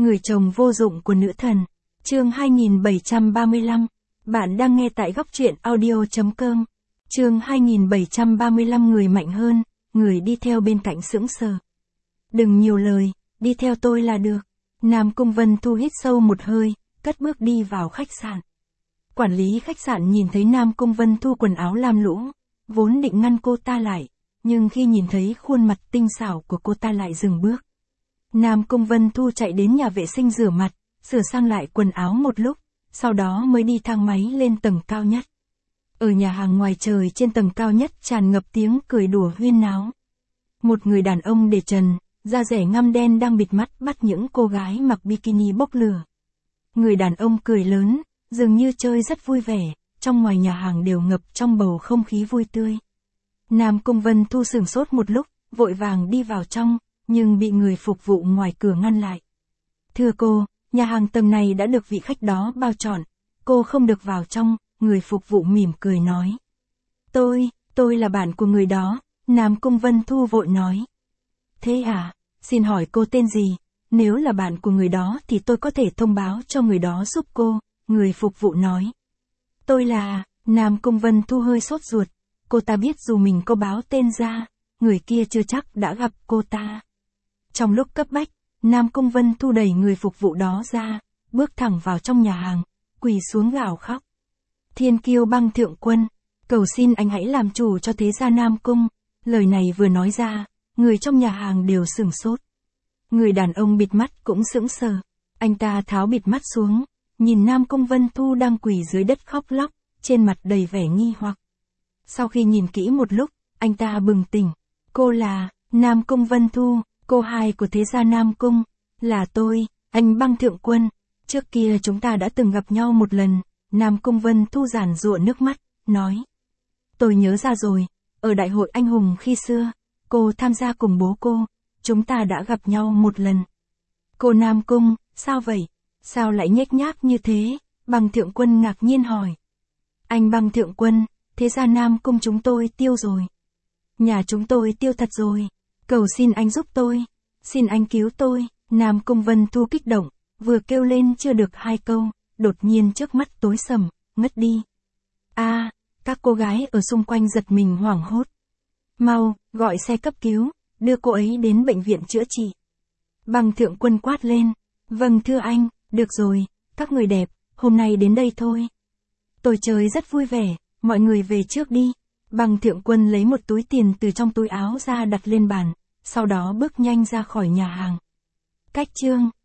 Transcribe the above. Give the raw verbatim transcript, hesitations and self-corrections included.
Người chồng vô dụng của nữ thần. Chương hai nghìn bảy trăm ba mươi lăm. Bạn đang nghe tại góc truyện audio chấm com. Chương hai nghìn bảy trăm ba mươi lăm. Người mạnh hơn, người đi theo bên cạnh sững sờ. Đừng nhiều lời, đi theo tôi là được. Nam Cung Vân Thu hít sâu một hơi, cất bước đi vào khách sạn. Quản lý khách sạn nhìn thấy Nam Cung Vân Thu quần áo lam lũ, vốn định ngăn cô ta lại, nhưng khi nhìn thấy khuôn mặt tinh xảo của cô ta lại dừng bước. Nam Cung Vân Thu chạy đến nhà vệ sinh rửa mặt, sửa sang lại quần áo một lúc, sau đó mới đi thang máy lên tầng cao nhất. Ở nhà hàng ngoài trời trên tầng cao nhất tràn ngập tiếng cười đùa huyên náo. Một người đàn ông để trần, da rẻ ngăm đen đang bịt mắt bắt những cô gái mặc bikini bốc lửa. Người đàn ông cười lớn, dường như chơi rất vui vẻ, trong ngoài nhà hàng đều ngập trong bầu không khí vui tươi. Nam Cung Vân Thu sửng sốt một lúc, vội vàng đi vào trong, nhưng bị người phục vụ ngoài cửa ngăn lại. Thưa cô, nhà hàng tầng này đã được vị khách đó bao trọn, cô không được vào trong, người phục vụ mỉm cười nói. Tôi, tôi là bạn của người đó, Nam Cung Vân Thu vội nói. Thế à, xin hỏi cô tên gì, nếu là bạn của người đó thì tôi có thể thông báo cho người đó giúp cô, người phục vụ nói. Tôi là, Nam Cung Vân Thu hơi sốt ruột, cô ta biết dù mình có báo tên ra, người kia chưa chắc đã gặp cô ta. Trong lúc cấp bách, Nam Cung Vân Thu đẩy người phục vụ đó ra, bước thẳng vào trong nhà hàng, quỳ xuống gào khóc. Thiên kiêu băng thượng quân, cầu xin anh hãy làm chủ cho thế gia Nam Cung. Lời này vừa nói ra, người trong nhà hàng đều sửng sốt. Người đàn ông bịt mắt cũng sững sờ, anh ta tháo bịt mắt xuống, nhìn Nam Cung Vân Thu đang quỳ dưới đất khóc lóc, trên mặt đầy vẻ nghi hoặc. Sau khi nhìn kỹ một lúc, anh ta bừng tỉnh. Cô là, Nam Cung Vân Thu, cô hai của thế gia Nam Cung, là tôi, anh băng thượng quân. Trước kia chúng ta đã từng gặp nhau một lần, Nam Cung Vân Thu giàn giụa nước mắt, nói. Tôi nhớ ra rồi, ở đại hội anh hùng khi xưa, cô tham gia cùng bố cô, chúng ta đã gặp nhau một lần. Cô Nam Cung, sao vậy? Sao lại nhếch nhác như thế? Băng thượng quân ngạc nhiên hỏi. Anh băng thượng quân, thế gia Nam Cung chúng tôi tiêu rồi. Nhà chúng tôi tiêu thật rồi. Cầu xin anh giúp tôi. Xin anh cứu tôi. Nam Cung Vân Thu kích động, vừa kêu lên chưa được hai câu, đột nhiên trước mắt tối sầm, ngất đi. A, à, các cô gái ở xung quanh giật mình hoảng hốt. Mau, gọi xe cấp cứu, đưa cô ấy đến bệnh viện chữa trị. Băng thượng quân quát lên. Vâng thưa anh, được rồi, các người đẹp, hôm nay đến đây thôi. Tôi chơi rất vui vẻ, mọi người về trước đi. Băng thượng quân lấy một túi tiền từ trong túi áo ra đặt lên bàn, sau đó bước nhanh ra khỏi nhà hàng. Cách chương